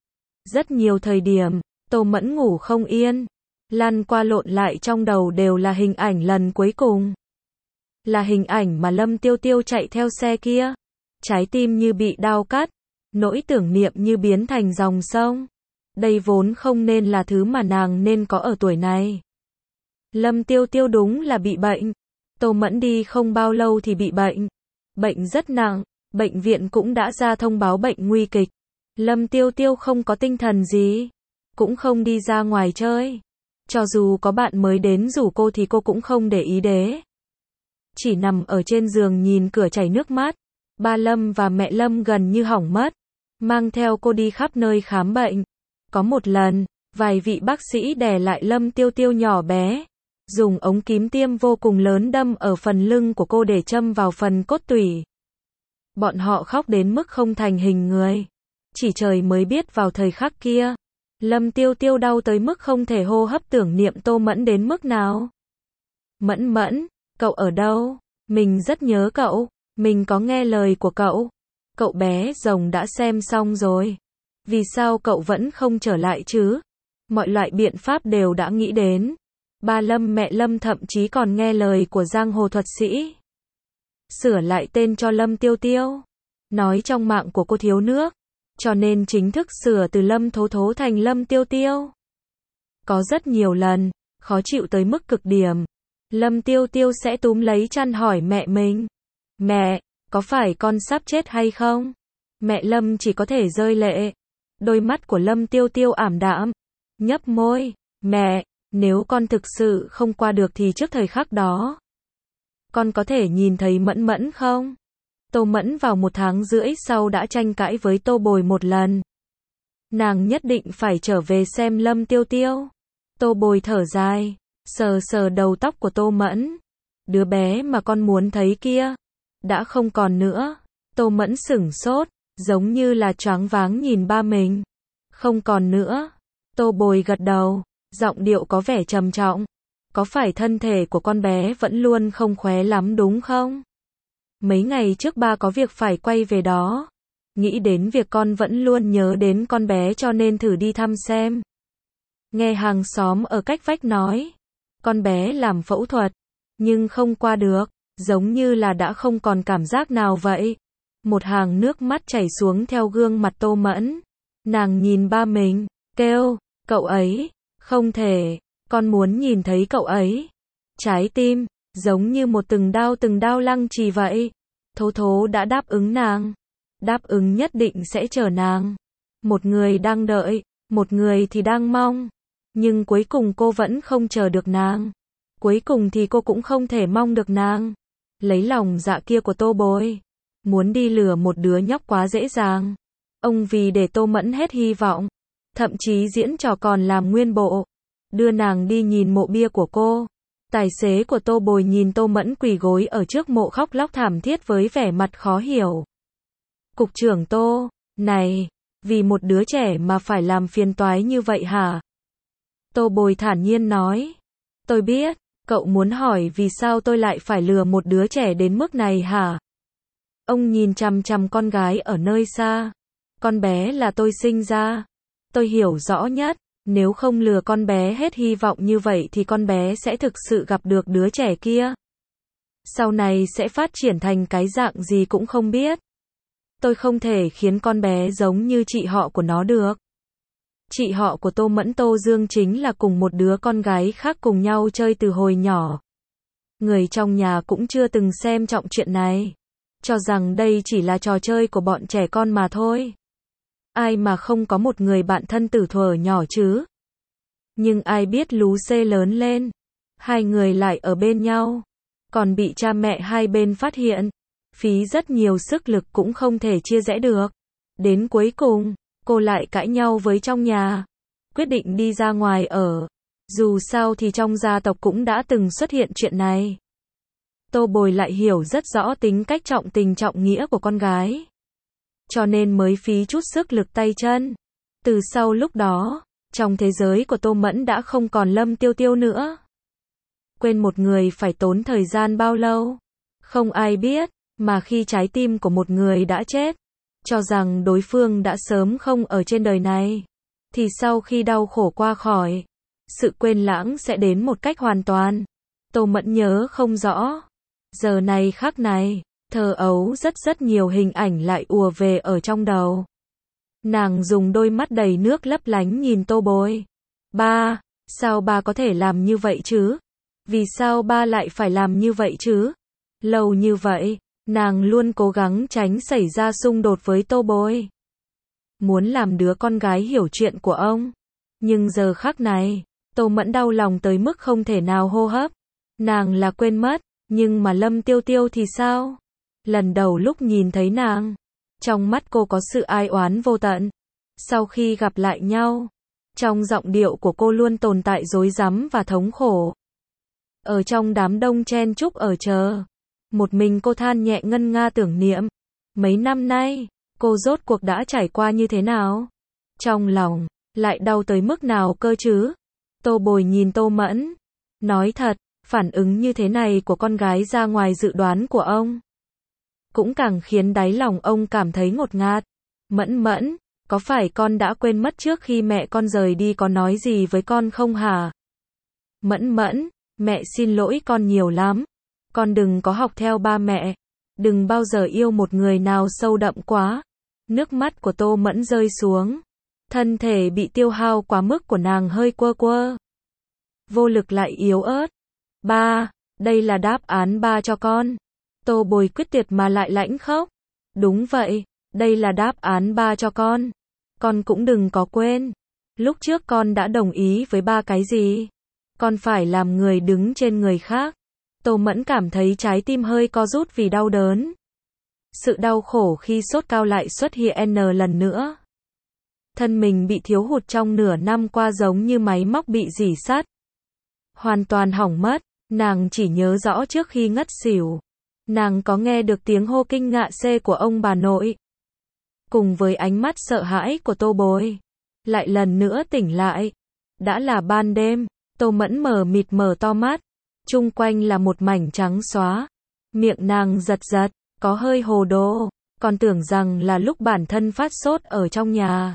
Rất nhiều thời điểm, Tô Mẫn ngủ không yên. Lăn qua lộn lại trong đầu đều là hình ảnh lần cuối cùng. là hình ảnh mà Lâm Tiêu Tiêu chạy theo xe kia. Trái tim như bị đao cắt, nỗi tưởng niệm như biến thành dòng sông. Đây vốn không nên là thứ mà nàng nên có ở tuổi này. Lâm Tiêu Tiêu đúng là bị bệnh. Tô Mẫn đi không bao lâu thì bị bệnh. Bệnh rất nặng, bệnh viện cũng đã ra thông báo bệnh nguy kịch. Lâm Tiêu Tiêu không có tinh thần gì, cũng không đi ra ngoài chơi. Cho dù có bạn mới đến rủ cô thì cô cũng không để ý đến. Chỉ nằm ở trên giường nhìn cửa chảy nước mắt. Ba Lâm và mẹ Lâm gần như hỏng mất, mang theo cô đi khắp nơi khám bệnh. Có một lần, vài vị bác sĩ đè lại Lâm Tiêu Tiêu nhỏ bé, dùng ống kim tiêm vô cùng lớn đâm ở phần lưng của cô để châm vào phần cốt tủy. Bọn họ khóc đến mức không thành hình người. Chỉ trời mới biết vào thời khắc kia, Lâm Tiêu Tiêu đau tới mức không thể hô hấp, tưởng niệm Tô Mẫn đến mức nào. Mẫn Mẫn, cậu ở đâu? Mình rất nhớ cậu, mình có nghe lời của cậu. Cậu bé rồng đã xem xong rồi. Vì sao cậu vẫn không trở lại chứ? Mọi loại biện pháp đều đã nghĩ đến. Ba Lâm mẹ Lâm thậm chí còn nghe lời của giang hồ thuật sĩ. Sửa lại tên cho Lâm Tiêu Tiêu. Nói trong mạng của cô thiếu nước, cho nên chính thức sửa từ Lâm Thố Thố thành Lâm Tiêu Tiêu. Có rất nhiều lần, khó chịu tới mức cực điểm. Lâm Tiêu Tiêu sẽ túm lấy chăn hỏi mẹ mình. Mẹ, có phải con sắp chết hay không? Mẹ Lâm chỉ có thể rơi lệ. Đôi mắt của Lâm Tiêu Tiêu ảm đạm, nhấp môi. Mẹ, nếu con thực sự không qua được thì trước thời khắc đó, con có thể nhìn thấy Mẫn Mẫn không? Tô Mẫn vào 1 tháng rưỡi sau đã tranh cãi với Tô Bồi một lần. Nàng nhất định phải trở về xem Lâm Tiêu Tiêu. Tô Bồi thở dài, sờ sờ đầu tóc của Tô Mẫn. Đứa bé mà con muốn thấy kia, đã không còn nữa. Tô Mẫn sửng sốt, giống như là choáng váng nhìn ba mình. Không còn nữa. Tô Bồi gật đầu, giọng điệu có vẻ trầm trọng. Có phải thân thể của con bé vẫn luôn không khỏe lắm đúng không? Mấy ngày trước ba có việc phải quay về đó. Nghĩ đến việc con vẫn luôn nhớ đến con bé cho nên thử đi thăm xem. Nghe hàng xóm ở cách vách nói, con bé làm phẫu thuật, nhưng không qua được, giống như là đã không còn cảm giác nào vậy. Một hàng nước mắt chảy xuống theo gương mặt Tô Mẫn. Nàng nhìn ba mình, kêu, cậu ấy, không thể, con muốn nhìn thấy cậu ấy. Trái tim, giống như một từng đao lăng trì vậy. Thố Thố đã đáp ứng nàng. Đáp ứng nhất định sẽ chờ nàng. Một người đang đợi, một người thì đang mong. Nhưng cuối cùng cô vẫn không chờ được nàng. Cuối cùng thì cô cũng không thể mong được nàng. Lấy lòng dạ kia của Tô Bồi. Muốn đi lừa một đứa nhóc quá dễ dàng. Ông vì để Tô Mẫn hết hy vọng. Thậm chí diễn trò còn làm nguyên bộ. Đưa nàng đi nhìn mộ bia của cô. Tài xế của Tô Bồi nhìn Tô Mẫn quỳ gối ở trước mộ khóc lóc thảm thiết với vẻ mặt khó hiểu. Cục trưởng Tô, này, vì một đứa trẻ mà phải làm phiền toái như vậy hả? Tô Bồi thản nhiên nói. Tôi biết, cậu muốn hỏi vì sao tôi lại phải lừa một đứa trẻ đến mức này hả? Ông nhìn chằm chằm con gái ở nơi xa. Con bé là tôi sinh ra. Tôi hiểu rõ nhất. Nếu không lừa con bé hết hy vọng như vậy thì con bé sẽ thực sự gặp được đứa trẻ kia. Sau này sẽ phát triển thành cái dạng gì cũng không biết. Tôi không thể khiến con bé giống như chị họ của nó được. Chị họ của Tô Mẫn Tô Dương chính là cùng một đứa con gái khác cùng nhau chơi từ hồi nhỏ. Người trong nhà cũng chưa từng xem trọng chuyện này. Cho rằng đây chỉ là trò chơi của bọn trẻ con mà thôi. Ai mà không có một người bạn thân từ thuở nhỏ chứ? Nhưng ai biết lú xê lớn lên, hai người lại ở bên nhau, còn bị cha mẹ hai bên phát hiện, phí rất nhiều sức lực cũng không thể chia rẽ được. Đến cuối cùng, cô lại cãi nhau với trong nhà, quyết định đi ra ngoài ở. Dù sao thì trong gia tộc cũng đã từng xuất hiện chuyện này. Tô Bồi lại hiểu rất rõ tính cách trọng tình trọng nghĩa của con gái. Cho nên mới phí chút sức lực tay chân. Từ sau lúc đó, trong thế giới của Tô Mẫn đã không còn Lâm Tiêu Tiêu nữa. Quên một người phải tốn thời gian bao lâu? Không ai biết, mà khi trái tim của một người đã chết, cho rằng đối phương đã sớm không ở trên đời này, thì sau khi đau khổ qua khỏi, sự quên lãng sẽ đến một cách hoàn toàn. Tô Mẫn nhớ không rõ. Giờ này khắc này, thơ ấu rất nhiều hình ảnh lại ùa về ở trong đầu. Nàng dùng đôi mắt đầy nước lấp lánh nhìn Tô Bồi. Ba, sao ba có thể làm như vậy chứ? Vì sao ba lại phải làm như vậy chứ? Lâu như vậy, nàng luôn cố gắng tránh xảy ra xung đột với Tô Bồi. Muốn làm đứa con gái hiểu chuyện của ông. Nhưng giờ khắc này, Tô Mẫn đau lòng tới mức không thể nào hô hấp. Nàng là quên mất, nhưng mà Lâm Tiêu Tiêu thì sao? Lần đầu lúc nhìn thấy nàng, trong mắt cô có sự ai oán vô tận. Sau khi gặp lại nhau, trong giọng điệu của cô luôn tồn tại rối rắm và thống khổ. Ở trong đám đông chen chúc ở chờ, một mình cô than nhẹ ngân nga tưởng niệm. Mấy năm nay, cô rốt cuộc đã trải qua như thế nào? Trong lòng, lại đau tới mức nào cơ chứ? Tô Bồi nhìn Tô Mẫn. Nói thật, phản ứng như thế này của con gái ra ngoài dự đoán của ông. Cũng càng khiến đáy lòng ông cảm thấy ngột ngạt. Mẫn Mẫn, có phải con đã quên mất trước khi mẹ con rời đi có nói gì với con không hả? Mẫn Mẫn, mẹ xin lỗi con nhiều lắm. Con đừng có học theo ba mẹ. Đừng bao giờ yêu một người nào sâu đậm quá. Nước mắt của Tô Mẫn rơi xuống. Thân thể bị tiêu hao quá mức của nàng hơi quơ quơ. Vô lực lại yếu ớt. Ba, đây là đáp án ba cho con. Tô Bồi quyết tuyệt mà lại lãnh khốc. Đúng vậy, đây là đáp án ba cho con. Con cũng đừng có quên. Lúc trước con đã đồng ý với ba cái gì? Con phải làm người đứng trên người khác. Tô Mẫn cảm thấy trái tim hơi co rút vì đau đớn. Sự đau khổ khi sốt cao lại xuất hiện lần nữa. Thân mình bị thiếu hụt trong nửa năm qua giống như máy móc bị rỉ sắt. Hoàn toàn hỏng mất, nàng chỉ nhớ rõ trước khi ngất xỉu. Nàng có nghe được tiếng hô kinh ngạ xê của ông bà nội. Cùng với ánh mắt sợ hãi của Tô Bồi. Lại lần nữa tỉnh lại. Đã là ban đêm, Tô Mẫn mờ mịt mở to mắt. Chung quanh là một mảnh trắng xóa. Miệng nàng giật giật, có hơi hồ đồ. Còn tưởng rằng là lúc bản thân phát sốt ở trong nhà.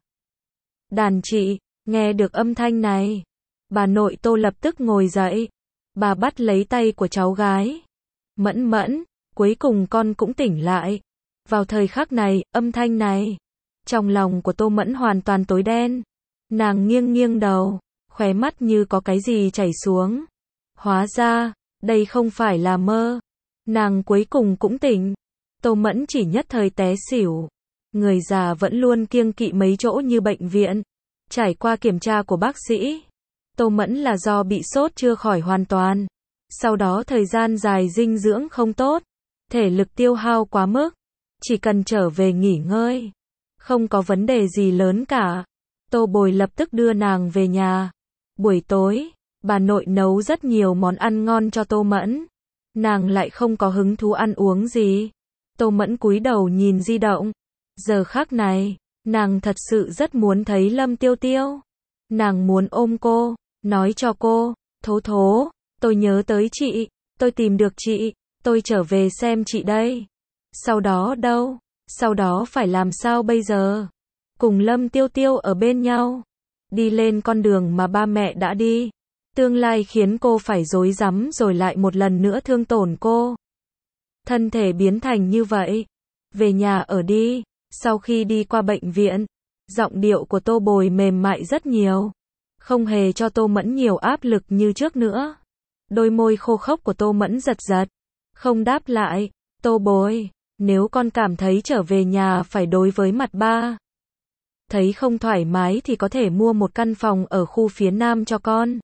Đàn chị, nghe được âm thanh này. Bà nội Tô lập tức ngồi dậy. Bà bắt lấy tay của cháu gái. Mẫn Mẫn, cuối cùng con cũng tỉnh lại. Vào thời khắc này, âm thanh này. Trong lòng của Tô Mẫn hoàn toàn tối đen. Nàng nghiêng nghiêng đầu, khóe mắt như có cái gì chảy xuống. Hóa ra, đây không phải là mơ. Nàng cuối cùng cũng tỉnh. Tô Mẫn chỉ nhất thời té xỉu. Người già vẫn luôn kiêng kỵ mấy chỗ như bệnh viện. Trải qua kiểm tra của bác sĩ, Tô Mẫn là do bị sốt chưa khỏi hoàn toàn. Sau đó thời gian dài dinh dưỡng không tốt, thể lực tiêu hao quá mức. Chỉ cần trở về nghỉ ngơi, không có vấn đề gì lớn cả. Tô Bồi lập tức đưa nàng về nhà. Buổi tối, bà nội nấu rất nhiều món ăn ngon cho Tô Mẫn. Nàng lại không có hứng thú ăn uống gì. Tô Mẫn cúi đầu nhìn di động. Giờ khắc này, nàng thật sự rất muốn thấy Lâm Tiêu Tiêu. Nàng muốn ôm cô, nói cho cô, Thố Thố, tôi nhớ tới chị, tôi tìm được chị, tôi trở về xem chị đây. Sau đó đâu? Sau đó phải làm sao bây giờ? Cùng Lâm Tiêu Tiêu ở bên nhau, đi lên con đường mà ba mẹ đã đi. Tương lai khiến cô phải rối rắm rồi lại một lần nữa thương tổn cô. Thân thể biến thành như vậy. Về nhà ở đi. Sau khi đi qua bệnh viện, giọng điệu của Tô Bồi mềm mại rất nhiều. Không hề cho Tô Mẫn nhiều áp lực như trước nữa. Đôi môi khô khốc của Tô Mẫn giật giật. Không đáp lại. Tô Bồi, nếu con cảm thấy trở về nhà phải đối với mặt ba. Thấy không thoải mái thì có thể mua một căn phòng ở khu phía Nam cho con.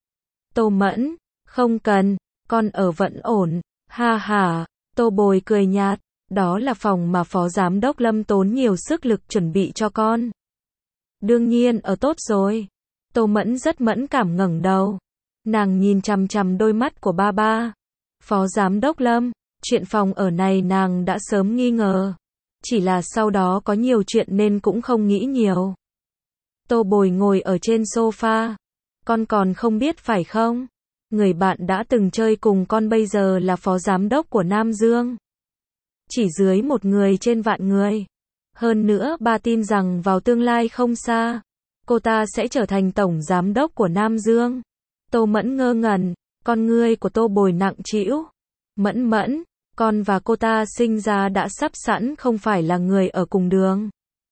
Tô Mẫn, không cần, con ở vẫn ổn. Ha ha, Tô Bồi cười nhạt. Đó là phòng mà Phó Giám đốc Lâm tốn nhiều sức lực chuẩn bị cho con. Đương nhiên ở tốt rồi. Tô Mẫn rất mẫn cảm ngẩng đầu. Nàng nhìn chằm chằm đôi mắt của ba. Phó Giám đốc Lâm, chuyện phòng ở này nàng đã sớm nghi ngờ. Chỉ là sau đó có nhiều chuyện nên cũng không nghĩ nhiều. Tô Bồi ngồi ở trên sofa. Con còn không biết phải không? Người bạn đã từng chơi cùng con bây giờ là Phó Giám đốc của Nam Dương. Chỉ dưới một người trên vạn người. Hơn nữa ba tin rằng vào tương lai không xa, cô ta sẽ trở thành tổng giám đốc của Nam Dương. Tô Mẫn ngơ ngẩn, con ngươi của Tô Bồi nặng trĩu. Mẫn Mẫn, con và cô ta sinh ra đã sắp sẵn không phải là người ở cùng đường.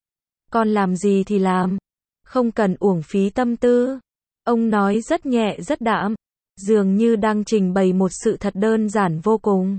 Con làm gì thì làm, không cần uổng phí tâm tư. Ông nói rất nhẹ rất đạm, dường như đang trình bày một sự thật đơn giản vô cùng.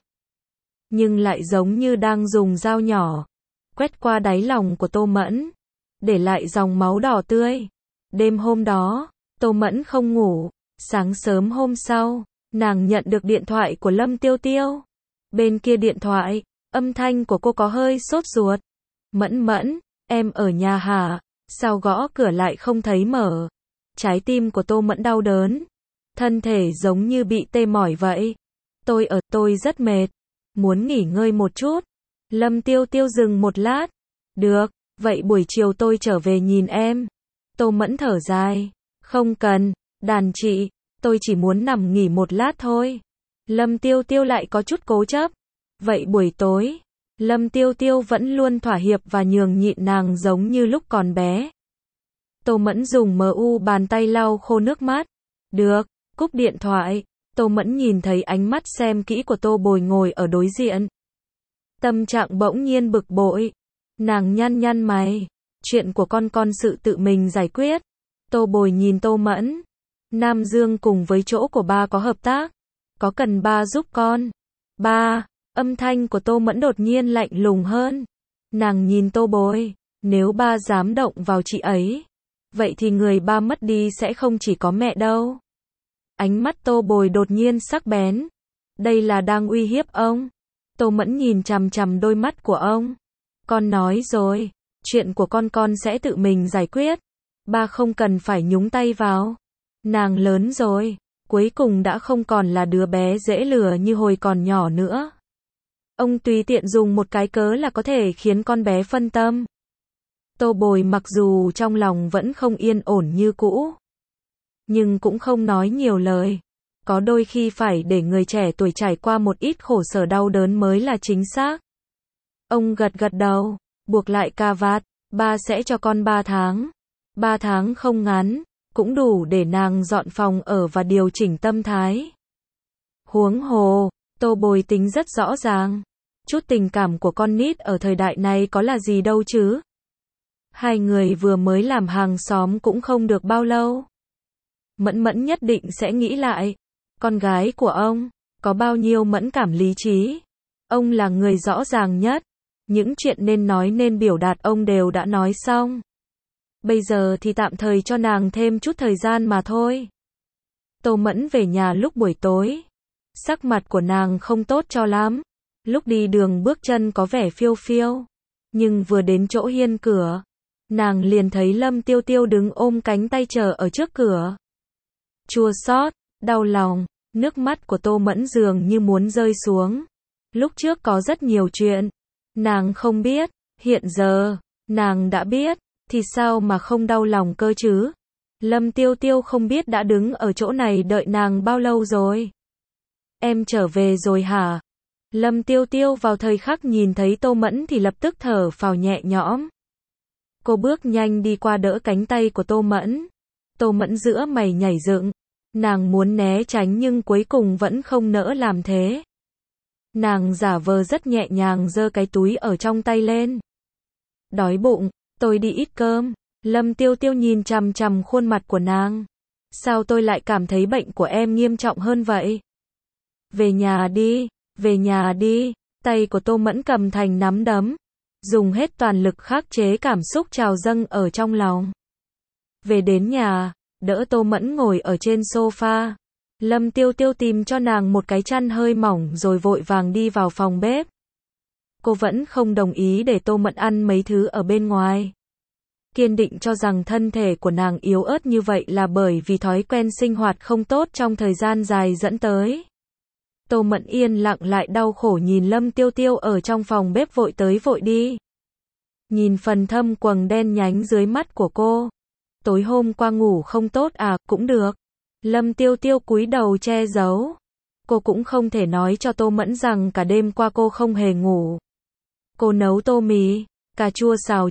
Nhưng lại giống như đang dùng dao nhỏ, quét qua đáy lòng của Tô Mẫn, để lại dòng máu đỏ tươi. Đêm hôm đó, Tô Mẫn không ngủ, sáng sớm hôm sau, nàng nhận được điện thoại của Lâm Tiêu Tiêu. Bên kia điện thoại, âm thanh của cô có hơi sốt ruột. Mẫn Mẫn, em ở nhà hả? Sao gõ cửa lại không thấy mở? Trái tim của Tô Mẫn đau đớn, thân thể giống như bị tê mỏi vậy. Tôi rất mệt, muốn nghỉ ngơi một chút. Lâm Tiêu Tiêu dừng một lát. Được, vậy buổi chiều tôi trở về nhìn em. Tô Mẫn thở dài. Không cần, đàn chị, tôi chỉ muốn nằm nghỉ một lát thôi. Lâm Tiêu Tiêu lại có chút cố chấp. Vậy buổi tối, Lâm Tiêu Tiêu vẫn luôn thỏa hiệp và nhường nhịn nàng giống như lúc còn bé. Tô Mẫn dùng bàn tay lau khô nước mắt. Được, cúp điện thoại. Tô Mẫn nhìn thấy ánh mắt xem kỹ của Tô Bồi ngồi ở đối diện. Tâm trạng bỗng nhiên bực bội. Nàng nhăn nhăn mày. Chuyện của con sự tự mình giải quyết. Tô Bồi nhìn Tô Mẫn. Nam Dương cùng với chỗ của ba có hợp tác. Có cần ba giúp con? Ba, âm thanh của Tô Mẫn đột nhiên lạnh lùng hơn. Nàng nhìn Tô Bồi. Nếu ba dám động vào chị ấy, vậy thì người ba mất đi sẽ không chỉ có mẹ đâu. Ánh mắt Tô Bồi đột nhiên sắc bén. Đây là đang uy hiếp ông. Tô Mẫn nhìn chằm chằm đôi mắt của ông. Con nói rồi, chuyện của con sẽ tự mình giải quyết. Ba không cần phải nhúng tay vào. Nàng lớn rồi, cuối cùng đã không còn là đứa bé dễ lừa như hồi còn nhỏ nữa. Ông tùy tiện dùng một cái cớ là có thể khiến con bé phân tâm. Tô Bồi mặc dù trong lòng vẫn không yên ổn như cũ, nhưng cũng không nói nhiều lời. Có đôi khi phải để người trẻ tuổi trải qua một ít khổ sở đau đớn mới là chính xác. Ông gật gật đầu, buộc lại cà vạt. Ba sẽ cho con 3 tháng. 3 tháng không ngắn, cũng đủ để nàng dọn phòng ở và điều chỉnh tâm thái. Huống hồ, Tô Bồi tính rất rõ ràng. Chút tình cảm của con nít ở thời đại này có là gì đâu chứ. Hai người vừa mới làm hàng xóm cũng không được bao lâu. Mẫn Mẫn nhất định sẽ nghĩ lại. Con gái của ông, có bao nhiêu mẫn cảm lý trí. Ông là người rõ ràng nhất. Những chuyện nên nói nên biểu đạt ông đều đã nói xong. Bây giờ thì tạm thời cho nàng thêm chút thời gian mà thôi. Tô Mẫn về nhà lúc buổi tối. Sắc mặt của nàng không tốt cho lắm. Lúc đi đường bước chân có vẻ phiêu phiêu. Nhưng vừa đến chỗ hiên cửa, nàng liền thấy Lâm Tiêu Tiêu đứng ôm cánh tay chờ ở trước cửa. Chua xót, đau lòng, nước mắt của Tô Mẫn dường như muốn rơi xuống. Lúc trước có rất nhiều chuyện nàng không biết, hiện giờ nàng đã biết, thì sao mà không đau lòng cơ chứ? Lâm Tiêu Tiêu không biết đã đứng ở chỗ này đợi nàng bao lâu rồi. Em trở về rồi hả? Lâm Tiêu Tiêu vào thời khắc nhìn thấy Tô Mẫn thì lập tức thở phào nhẹ nhõm. Cô bước nhanh đi qua đỡ cánh tay của Tô Mẫn. Tô Mẫn giữa mày nhảy dựng. Nàng muốn né tránh nhưng cuối cùng vẫn không nỡ làm thế. Nàng giả vờ rất nhẹ nhàng giơ cái túi ở trong tay lên. Đói bụng, tôi đi ít cơm. Lâm Tiêu Tiêu nhìn chằm chằm khuôn mặt của nàng. Sao tôi lại cảm thấy bệnh của em nghiêm trọng hơn vậy? Về nhà đi, về nhà đi. Tay của Tô Mẫn cầm thành nắm đấm, dùng hết toàn lực khắc chế cảm xúc trào dâng ở trong lòng. Về đến nhà, đỡ Tô Mẫn ngồi ở trên sofa. Lâm Tiêu Tiêu tìm cho nàng một cái chăn hơi mỏng rồi vội vàng đi vào phòng bếp. Cô vẫn không đồng ý để Tô Mẫn ăn mấy thứ ở bên ngoài. Kiên định cho rằng thân thể của nàng yếu ớt như vậy là bởi vì thói quen sinh hoạt không tốt trong thời gian dài dẫn tới. Tô Mẫn yên lặng lại đau khổ nhìn Lâm Tiêu Tiêu ở trong phòng bếp vội tới vội đi. Nhìn phần thâm quầng đen nhánh dưới mắt của cô. Tối hôm qua ngủ không tốt à, cũng được. Lâm Tiêu Tiêu cúi đầu che giấu. Cô cũng không thể nói cho Tô Mẫn rằng cả đêm qua cô không hề ngủ. Cô nấu tô mì, cà chua xào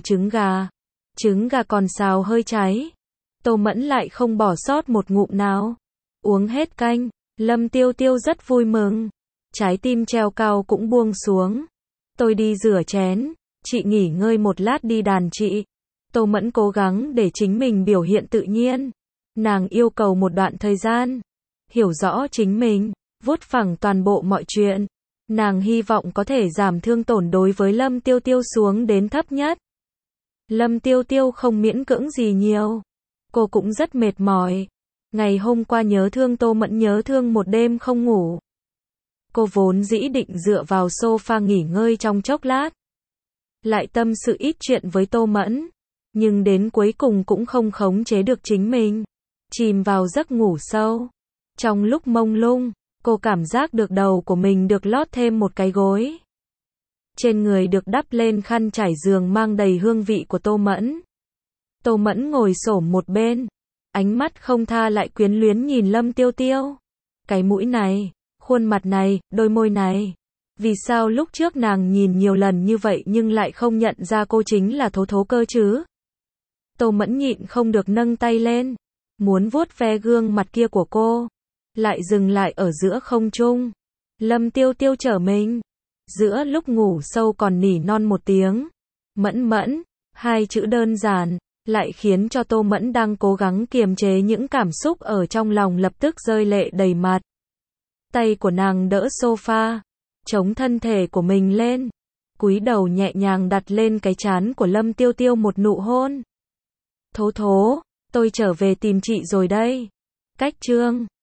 trứng gà còn xào hơi cháy. Tô Mẫn lại không bỏ sót một ngụm nào. Uống hết canh, Lâm Tiêu Tiêu rất vui mừng. trái tim treo cao cũng buông xuống. Tôi đi rửa chén, chị nghỉ ngơi một lát đi đàn chị. Tô Mẫn cố gắng để chính mình biểu hiện tự nhiên. Nàng yêu cầu một đoạn thời gian, hiểu rõ chính mình, vuốt phẳng toàn bộ mọi chuyện. Nàng hy vọng có thể giảm thương tổn đối với Lâm Tiêu Tiêu xuống đến thấp nhất. Lâm Tiêu Tiêu không miễn cưỡng gì nhiều. Cô cũng rất mệt mỏi. Ngày hôm qua nhớ thương Tô Mẫn nhớ thương một đêm không ngủ. Cô vốn dĩ định dựa vào sofa nghỉ ngơi trong chốc lát. Lại tâm sự ít chuyện với Tô Mẫn. Nhưng đến cuối cùng cũng không khống chế được chính mình. Chìm vào giấc ngủ sâu. Trong lúc mông lung, cô cảm giác được đầu của mình được lót thêm một cái gối. Trên người được đắp lên khăn trải giường mang đầy hương vị của Tô Mẫn. Tô Mẫn ngồi xổm một bên. Ánh mắt không tha lại quyến luyến nhìn Lâm Tiêu Tiêu. Cái mũi này, khuôn mặt này, đôi môi này. Vì sao lúc trước nàng nhìn nhiều lần như vậy nhưng lại không nhận ra cô chính là Thố Thố cơ chứ? Tô Mẫn nhịn không được nâng tay lên. Muốn vuốt ve gương mặt kia của cô. Lại dừng lại ở giữa không trung. Lâm Tiêu Tiêu trở mình. Giữa lúc ngủ sâu còn nỉ non một tiếng. Mẫn mẫn, hai chữ đơn giản. Lại khiến cho Tô Mẫn đang cố gắng kiềm chế những cảm xúc ở trong lòng lập tức rơi lệ đầy mặt. Tay của nàng đỡ sofa, chống thân thể của mình lên, cúi đầu nhẹ nhàng đặt lên cái trán của Lâm Tiêu Tiêu một nụ hôn. Thố Thố, tôi trở về tìm chị rồi đây. Cách chương